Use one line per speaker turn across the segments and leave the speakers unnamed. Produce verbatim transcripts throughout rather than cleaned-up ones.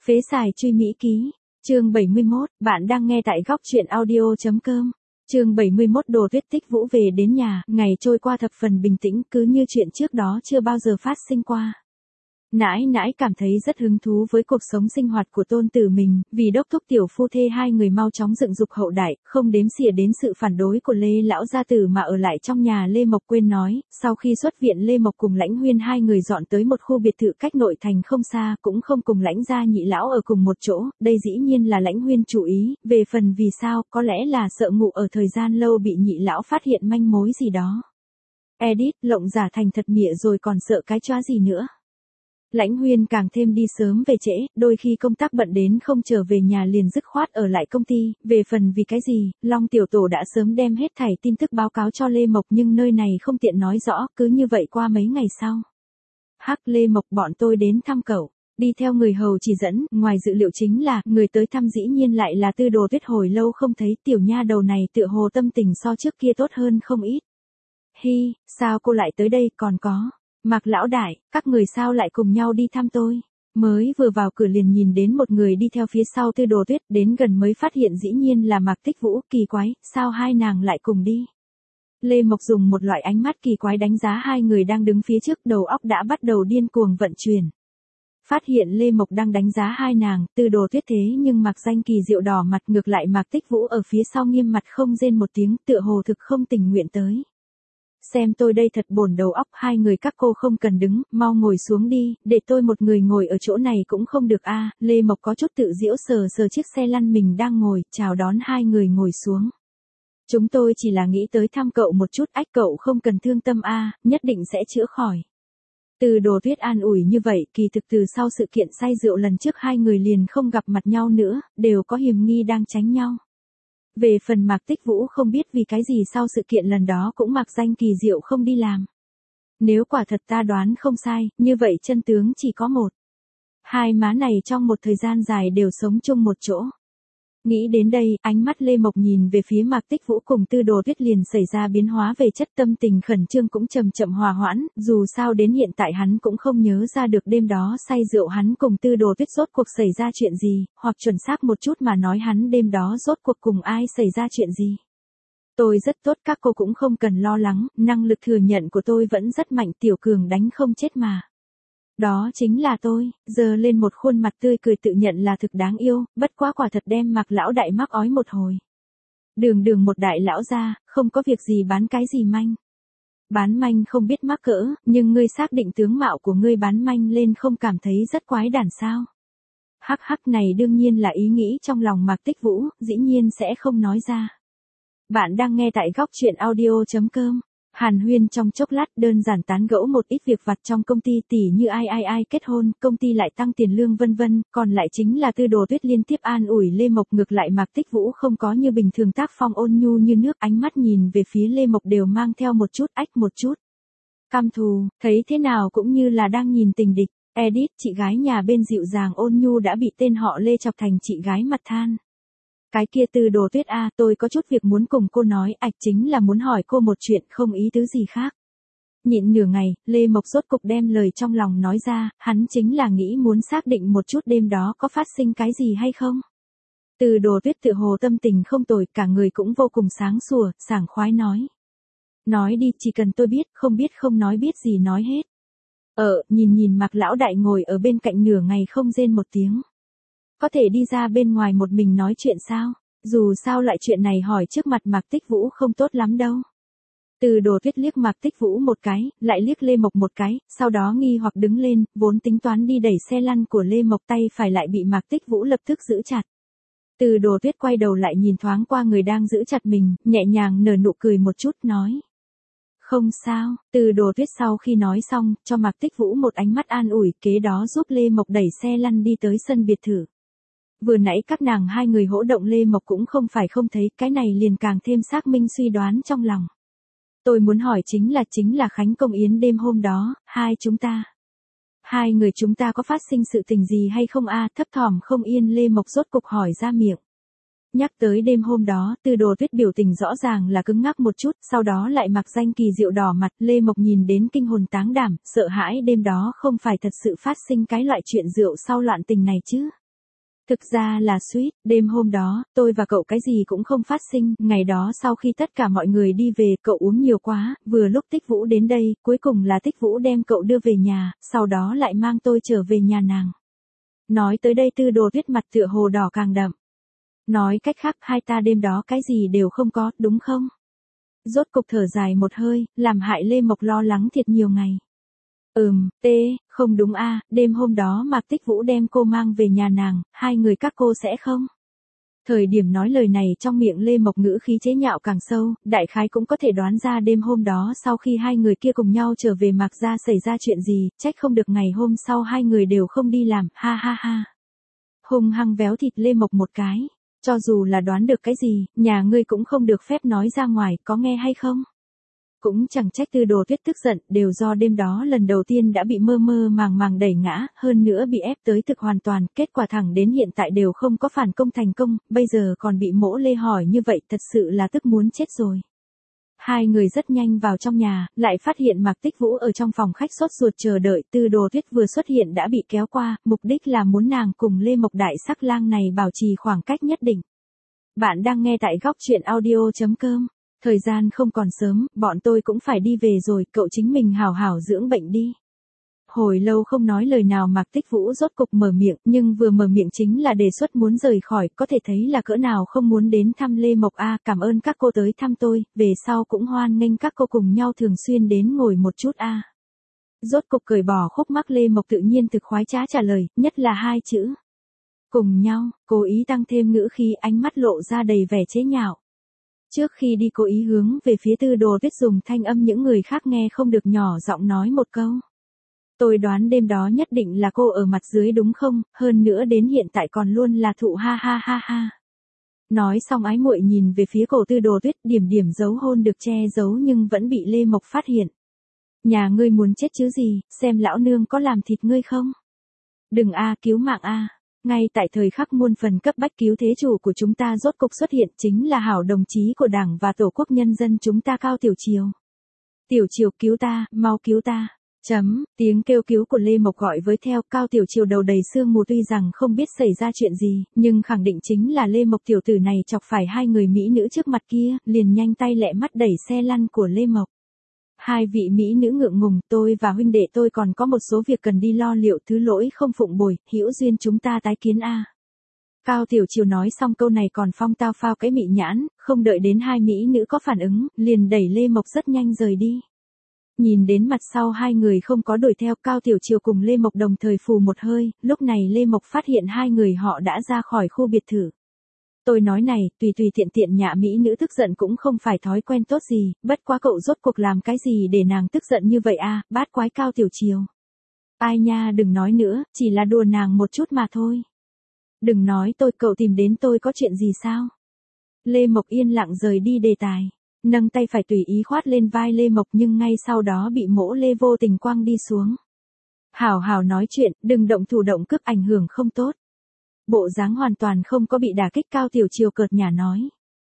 Phế xài truy Mỹ ký. Chương bảy mươi mốt, bạn đang nghe tại góc truyện audio chấm com. Chương bảy mươi mốt Đồ Tuyết Tích Vũ về đến nhà, ngày trôi qua thập phần bình tĩnh, cứ như chuyện trước đó chưa bao giờ phát sinh qua. Nãi nãi cảm thấy rất hứng thú với cuộc sống sinh hoạt của tôn tử mình, vì đốc thúc tiểu phu thê hai người mau chóng dựng dục hậu đại, không đếm xỉa đến sự phản đối của Lê lão gia tử mà ở lại trong nhà. Lê Mộc quên nói, sau khi xuất viện Lê Mộc cùng Lãnh Huyên hai người dọn tới một khu biệt thự cách nội thành không xa, cũng không cùng Lãnh gia nhị lão ở cùng một chỗ, đây dĩ nhiên là Lãnh Huyên chủ ý, về phần vì sao, có lẽ là sợ ngủ ở thời gian lâu bị nhị lão phát hiện manh mối gì đó. Edit, lộng giả thành thật mịa rồi còn sợ cái chóa gì nữa. Lãnh Huyên càng thêm đi sớm về trễ, đôi khi công tác bận đến không trở về nhà liền dứt khoát ở lại công ty, về phần vì cái gì, Long tiểu tổ đã sớm đem hết thảy tin tức báo cáo cho Lê Mộc nhưng nơi này không tiện nói rõ, cứ như vậy qua mấy ngày sau. Hắc Lê Mộc bọn tôi đến thăm cậu, đi theo người hầu chỉ dẫn, ngoài dự liệu chính là, người tới thăm dĩ nhiên lại là Tư Đồ Tuyết hồi lâu không thấy, tiểu nha đầu này tựa hồ tâm tình so trước kia tốt hơn không ít. Hi, sao cô lại tới đây còn có... Mạc lão đại, các người sao lại cùng nhau đi thăm tôi? Mới vừa vào cửa liền nhìn đến một người đi theo phía sau Tư Đồ Tuyết, đến gần mới phát hiện dĩ nhiên là Mạc Tích Vũ, kỳ quái, sao hai nàng lại cùng đi? Lê Mộc dùng một loại ánh mắt kỳ quái đánh giá hai người đang đứng phía trước, đầu óc đã bắt đầu điên cuồng vận chuyển. Phát hiện Lê Mộc đang đánh giá hai nàng, Tư Đồ Tuyết thế nhưng Mạc Danh Kỳ Diệu đỏ mặt, ngược lại Mạc Tích Vũ ở phía sau nghiêm mặt không rên một tiếng, tựa hồ thực không tình nguyện tới. Xem tôi đây thật bồn đầu óc, hai người các cô không cần đứng, mau ngồi xuống đi, để tôi một người ngồi ở chỗ này cũng không được a. À, Lê Mộc có chút tự giễu sờ sờ chiếc xe lăn mình đang ngồi, chào đón hai người ngồi xuống. Chúng tôi chỉ là nghĩ tới thăm cậu một chút, ách cậu không cần thương tâm a, à, nhất định sẽ chữa khỏi. Từ Đồ Tuyết an ủi như vậy, kỳ thực từ sau sự kiện say rượu lần trước hai người liền không gặp mặt nhau nữa, đều có hiềm nghi đang tránh nhau. Về phần Mạc Tích Vũ không biết vì cái gì sau sự kiện lần đó cũng Mạc Danh Kỳ Diệu không đi làm. Nếu quả thật ta đoán không sai, như vậy chân tướng chỉ có một. Hai má này trong một thời gian dài đều sống chung một chỗ. Nghĩ đến đây, ánh mắt Lê Mộc nhìn về phía Mạc Tích Vũ cùng Tư Đồ Tuyết liền xảy ra biến hóa về chất, tâm tình khẩn trương cũng chậm chậm hòa hoãn, dù sao đến hiện tại hắn cũng không nhớ ra được đêm đó say rượu hắn cùng Tư Đồ Tuyết rốt cuộc xảy ra chuyện gì, hoặc chuẩn xác một chút mà nói hắn đêm đó rốt cuộc cùng ai xảy ra chuyện gì. Tôi rất tốt, các cô cũng không cần lo lắng, năng lực thừa nhận của tôi vẫn rất mạnh, tiểu cường đánh không chết mà. Đó chính là tôi, giờ lên một khuôn mặt tươi cười tự nhận là thực đáng yêu, bất quá quả thật đem Mạc lão đại mắc ói một hồi. Đường đường một đại lão gia, không có việc gì bán cái gì manh. Bán manh không biết mắc cỡ, nhưng ngươi xác định tướng mạo của ngươi bán manh lên không cảm thấy rất quái đản sao? Hắc hắc, này đương nhiên là ý nghĩ trong lòng Mạc Tích Vũ, dĩ nhiên sẽ không nói ra. Bạn đang nghe tại góc truyện audio chấm com. Hàn huyên trong chốc lát, đơn giản tán gẫu một ít việc vặt trong công ty, tỉ như ai ai ai kết hôn, công ty lại tăng tiền lương vân vân, còn lại chính là Tư Đồ Tuyết liên tiếp an ủi Lê Mộc, ngược lại Mạc Tích Vũ không có như bình thường tác phong ôn nhu như nước, ánh mắt nhìn về phía Lê Mộc đều mang theo một chút ách một chút căm thù, thấy thế nào cũng như là đang nhìn tình địch. Edit, chị gái nhà bên dịu dàng ôn nhu đã bị tên họ Lê chọc thành chị gái mặt than. Cái kia Tư Đồ Tuyết a, à, tôi có chút việc muốn cùng cô nói, ạch chính là muốn hỏi cô một chuyện, không ý tứ gì khác. Nhịn nửa ngày, Lê Mộc rốt cục đem lời trong lòng nói ra, hắn chính là nghĩ muốn xác định một chút đêm đó có phát sinh cái gì hay không. Tư Đồ Tuyết tự hồ tâm tình không tồi, cả người cũng vô cùng sáng sủa, sảng khoái nói. Nói đi, chỉ cần tôi biết, không biết không nói, biết gì nói hết. Ờ, nhìn nhìn Mạc lão đại ngồi ở bên cạnh nửa ngày không rên một tiếng. Có thể đi ra bên ngoài một mình nói chuyện sao? Dù sao lại chuyện này hỏi trước mặt Mạc Tích Vũ không tốt lắm đâu. Từ Đồ Tuyết liếc Mạc Tích Vũ một cái, lại liếc Lê Mộc một cái, sau đó nghi hoặc đứng lên, vốn tính toán đi đẩy xe lăn của Lê Mộc, tay phải lại bị Mạc Tích Vũ lập tức giữ chặt. Từ Đồ Tuyết quay đầu lại nhìn thoáng qua người đang giữ chặt mình, nhẹ nhàng nở nụ cười một chút nói. Không sao. Từ Đồ Tuyết sau khi nói xong, cho Mạc Tích Vũ một ánh mắt an ủi, kế đó giúp Lê Mộc đẩy xe lăn đi tới sân biệt thự. Vừa nãy các nàng hai người hỗ động Lê Mộc cũng không phải không thấy, cái này liền càng thêm xác minh suy đoán trong lòng. Tôi muốn hỏi chính là chính là Khánh Công Yến đêm hôm đó, hai chúng ta. Hai người chúng ta có phát sinh sự tình gì hay không a? À, thấp thỏm không yên Lê Mộc rốt cục hỏi ra miệng. Nhắc tới đêm hôm đó, Tư Đồ Tuyết biểu tình rõ ràng là cứng ngắc một chút, sau đó lại Mạc Danh Kỳ Diệu đỏ mặt, Lê Mộc nhìn đến kinh hồn táng đảm, sợ hãi đêm đó không phải thật sự phát sinh cái loại chuyện rượu sau loạn tình này chứ. Thực ra là suýt, đêm hôm đó, tôi và cậu cái gì cũng không phát sinh, ngày đó sau khi tất cả mọi người đi về, cậu uống nhiều quá, vừa lúc Tích Vũ đến đây, cuối cùng là Tích Vũ đem cậu đưa về nhà, sau đó lại mang tôi trở về nhà nàng. Nói tới đây Tư Đồ Tuyết mặt tựa hồ đỏ càng đậm. Nói cách khác hai ta đêm đó cái gì đều không có, đúng không? Rốt cục thở dài một hơi, làm hại Lê Mộc lo lắng thiệt nhiều ngày. Ừm, tê, không đúng a, đêm hôm đó Mạc Tích Vũ đem cô mang về nhà nàng, hai người các cô sẽ không? Thời điểm nói lời này trong miệng Lê Mộc ngữ khí chế nhạo càng sâu, đại khái cũng có thể đoán ra đêm hôm đó sau khi hai người kia cùng nhau trở về Mạc gia xảy ra chuyện gì, trách không được ngày hôm sau hai người đều không đi làm, ha ha ha. Hung hăng véo thịt Lê Mộc một cái, cho dù là đoán được cái gì, nhà ngươi cũng không được phép nói ra ngoài, có nghe hay không? Cũng chẳng trách Tư Đồ Tuyết tức giận, đều do đêm đó lần đầu tiên đã bị mơ mơ màng màng đẩy ngã, hơn nữa bị ép tới thực hoàn toàn, kết quả thẳng đến hiện tại đều không có phản công thành công, bây giờ còn bị Mỗ Lê hỏi như vậy thật sự là tức muốn chết rồi. Hai người rất nhanh vào trong nhà, lại phát hiện Mạc Tích Vũ ở trong phòng khách sốt ruột chờ đợi, Tư Đồ Tuyết vừa xuất hiện đã bị kéo qua, mục đích là muốn nàng cùng Lê Mộc đại sắc lang này bảo trì khoảng cách nhất định. Bạn đang nghe tại góc truyện audio.com. Thời gian không còn sớm, bọn tôi cũng phải đi về rồi, cậu chính mình hào hào dưỡng bệnh đi. Hồi lâu không nói lời nào Mạc Tích Vũ rốt cục mở miệng, nhưng vừa mở miệng chính là đề xuất muốn rời khỏi, có thể thấy là cỡ nào không muốn đến thăm Lê Mộc a, cảm ơn các cô tới thăm tôi, về sau cũng hoan nghênh các cô cùng nhau thường xuyên đến ngồi một chút a. Rốt cục cởi bỏ khúc mắc Lê Mộc tự nhiên thực khoái trá trả lời, nhất là hai chữ. Cùng nhau, cố ý tăng thêm ngữ khí, ánh mắt lộ ra đầy vẻ chế nhạo. Trước khi đi cố ý hướng về phía Tư Đồ Tuyết dùng thanh âm những người khác nghe không được nhỏ giọng nói một câu. Tôi đoán đêm đó nhất định là cô ở mặt dưới đúng không, hơn nữa đến hiện tại còn luôn là thụ ha ha ha ha. Nói xong ái muội nhìn về phía cổ Tư Đồ Tuyết, điểm điểm dấu hôn được che giấu nhưng vẫn bị Lê Mộc phát hiện. Nhà ngươi muốn chết chứ gì, xem lão nương có làm thịt ngươi không? Đừng a, cứu mạng a. Ngay tại thời khắc muôn phần cấp bách cứu thế chủ của chúng ta rốt cục xuất hiện chính là hảo đồng chí của Đảng và Tổ quốc Nhân dân chúng ta Cao Tiểu Triều. Tiểu Triều cứu ta, mau cứu ta. Chấm, tiếng kêu cứu của Lê Mộc gọi với theo Cao Tiểu Triều đầu đầy sương mù tuy rằng không biết xảy ra chuyện gì, nhưng khẳng định chính là Lê Mộc tiểu tử này chọc phải hai người mỹ nữ trước mặt kia, liền nhanh tay lẹ mắt đẩy xe lăn của Lê Mộc. Hai vị mỹ nữ ngượng ngùng, tôi và huynh đệ tôi còn có một số việc cần đi lo liệu, thứ lỗi không phụng bồi, hữu duyên chúng ta tái kiến a. Cao Tiểu Triều nói xong câu này còn phong tao phao cái mị nhãn, không đợi đến hai mỹ nữ có phản ứng, liền đẩy Lê Mộc rất nhanh rời đi. Nhìn đến mặt sau hai người không có đuổi theo, Cao Tiểu Triều cùng Lê Mộc đồng thời phù một hơi, lúc này Lê Mộc phát hiện hai người họ đã ra khỏi khu biệt thự. Tôi nói này, tùy tùy tiện tiện nhạ mỹ nữ tức giận cũng không phải thói quen tốt gì, bất quá cậu rốt cuộc làm cái gì để nàng tức giận như vậy a, bát quái Cao Tiểu Triều. Ai nha, đừng nói nữa, chỉ là đùa nàng một chút mà thôi. Đừng nói tôi, cậu tìm đến tôi có chuyện gì sao? Lê Mộc yên lặng rời đi đề tài, nâng tay phải tùy ý khoát lên vai Lê Mộc nhưng ngay sau đó bị Mỗ Lê vô tình quăng đi xuống. Hảo hảo nói chuyện, đừng động thủ động cướp, ảnh hưởng không tốt. Bộ dáng hoàn toàn không có bị đả kích, Cao Tiểu Triều cợt nhả nói.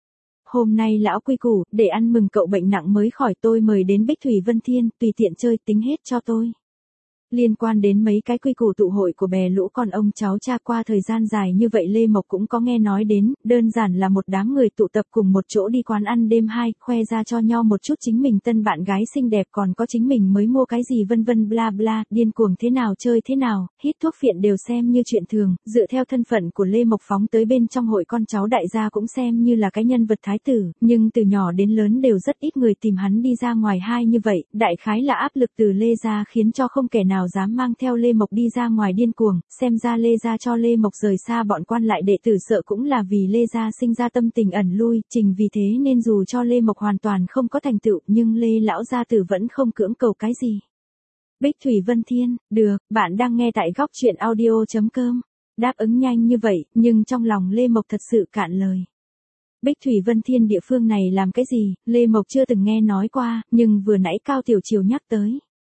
Hôm nay lão quy củ, để ăn mừng cậu bệnh nặng mới khỏi tôi mời đến Bích Thủy Vân Thiên, tùy tiện chơi tính hết cho tôi. Liên quan đến mấy cái quy củ tụ hội của bè lũ con ông cháu cha qua thời gian dài như vậy Lê Mộc cũng có nghe nói đến, đơn giản là một đám người tụ tập cùng một chỗ đi quán ăn đêm hai, khoe ra cho nhau một chút chính mình tân bạn gái xinh đẹp còn có chính mình mới mua cái gì vân vân bla bla, điên cuồng thế nào chơi thế nào, hít thuốc phiện đều xem như chuyện thường, dựa theo thân phận của Lê Mộc phóng tới bên trong hội con cháu đại gia cũng xem như là cái nhân vật thái tử, nhưng từ nhỏ đến lớn đều rất ít người tìm hắn đi ra ngoài hai như vậy, đại khái là áp lực từ Lê gia khiến cho không kẻ nào dám mang theo Lê Mộc đi ra ngoài điên cuồng, xem ra Lê gia cho Lê Mộc rời xa bọn quan lại đệ tử sợ cũng là vì Lê gia sinh ra tâm tình ẩn lui, trình vì thế nên dù cho Lê Mộc hoàn toàn không có thành tựu nhưng Lê lão gia tử vẫn không cưỡng cầu cái gì. Bích Thủy Vân Thiên, được, bạn đang nghe tại góc truyện audio.com. Đáp ứng nhanh như vậy, nhưng trong lòng Lê Mộc thật sự cạn lời. Bích Thủy Vân Thiên địa phương này làm cái gì, Lê Mộc chưa từng nghe nói qua, nhưng vừa nãy Cao Tiểu Triều nhắc tới.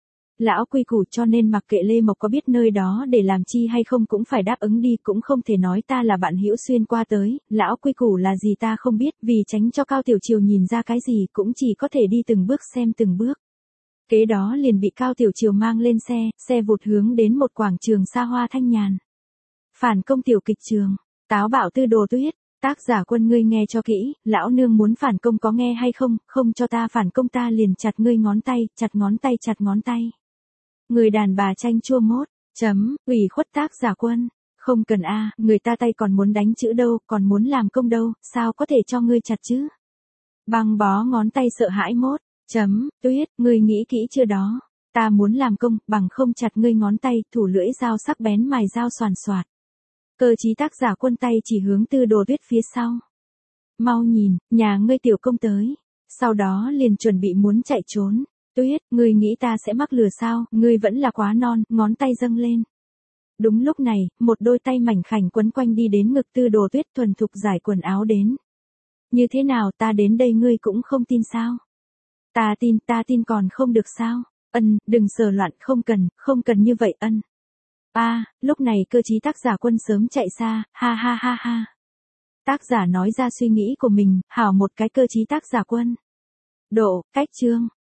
Lão quy củ cho nên mặc kệ Lê Mộc có biết nơi đó để làm chi hay không cũng phải đáp ứng đi, cũng không thể nói ta là bạn hữu xuyên qua tới, lão quy củ là gì ta không biết, vì tránh cho Cao Tiểu Triều nhìn ra cái gì cũng chỉ có thể đi từng bước xem từng bước. Kế đó liền bị Cao Tiểu Triều mang lên xe, xe vụt hướng đến một quảng trường xa hoa thanh nhàn. Phản công tiểu kịch trường, táo bạo Tư Đồ Tuyết, tác giả Quân ngươi nghe cho kỹ, lão nương muốn phản công có nghe hay không, không cho ta phản công ta liền chặt ngươi ngón tay, chặt ngón tay chặt ngón tay. Người đàn bà chanh chua mốt, chấm, ủy khuất tác giả Quân, không cần a, người ta tay còn muốn đánh chữ đâu, còn muốn làm công đâu, sao có thể cho ngươi chặt chứ? Băng bó ngón tay sợ hãi mốt, chấm, Tuyết, ngươi nghĩ kỹ chưa đó? Ta muốn làm công, bằng không chặt ngươi ngón tay, thủ lưỡi dao sắc bén mài dao xoàn xoạt. Cơ trí tác giả Quân tay chỉ hướng Tư Đồ Tuyết phía sau. Mau nhìn, nhà ngươi tiểu công tới. Sau đó liền chuẩn bị muốn chạy trốn. Tuyết, ngươi nghĩ ta sẽ mắc lừa sao, ngươi vẫn là quá non, ngón tay dâng lên. Đúng lúc này, một đôi tay mảnh khảnh quấn quanh đi đến ngực Tư Đồ Tuyết thuần thục giải quần áo đến. Như thế nào ta đến đây ngươi cũng không tin sao? Ta tin, ta tin còn không được sao? Ân, đừng sờ loạn, không cần, không cần như vậy ân. A, à, lúc này cơ trí tác giả Quân sớm chạy xa, ha ha ha ha. Tác giả nói ra suy nghĩ của mình, hảo một cái cơ trí tác giả Quân. Độ, cách chương.